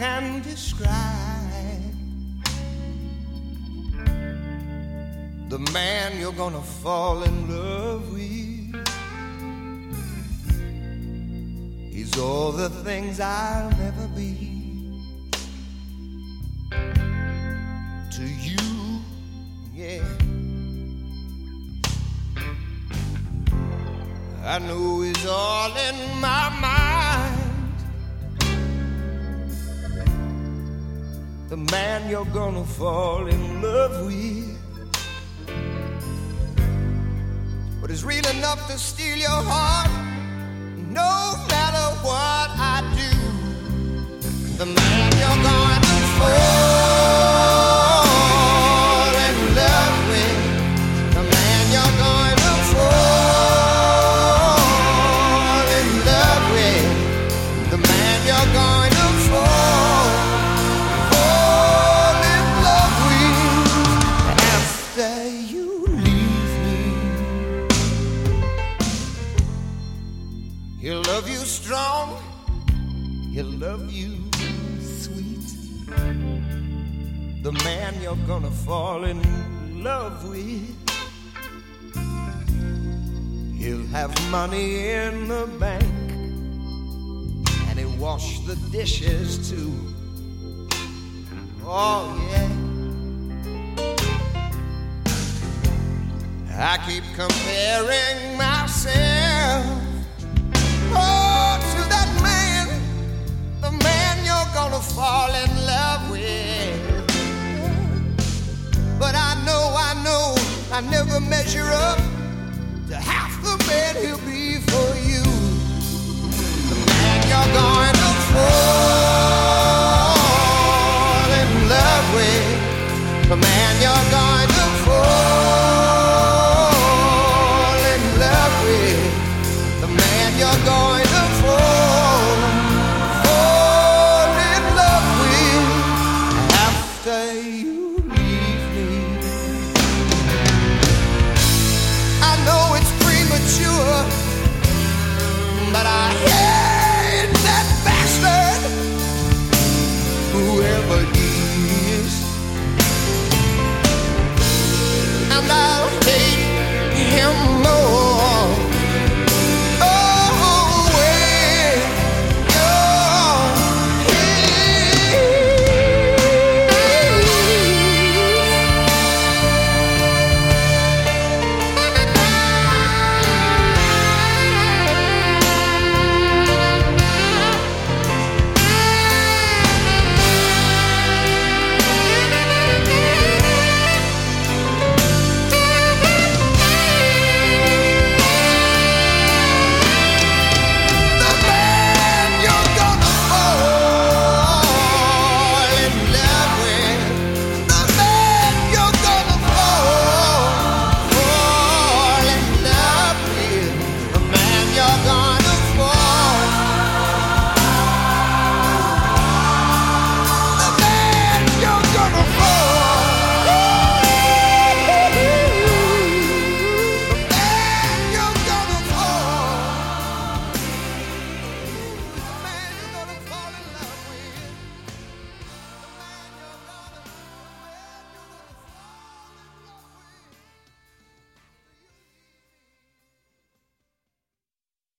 can describe the man you're gonna fall in love with. He's all the things I'll never be to you, yeah. I know it's all in my mind, the man you're gonna fall in love with. But it's real enough to steal your heart, no matter what I do. The man you're going to fall in love with, the man you're going to fall in love with, the man you're going to fall in love with after you leave me. He'll love you strong, he'll love you sweet. The man you're gonna fall in love with, he'll have money in the bank, and he'll wash the dishes too. Oh yeah. I keep comparing myself, oh, to that man, the man you're gonna fall in love with. But I know I never measure up to half the man he'll be for you. The man you're going to fall in love with, the man you're going to fall in love with, the man you're going to fall in love with after you leave me. I know it's premature, but I hate that bastard, whoever he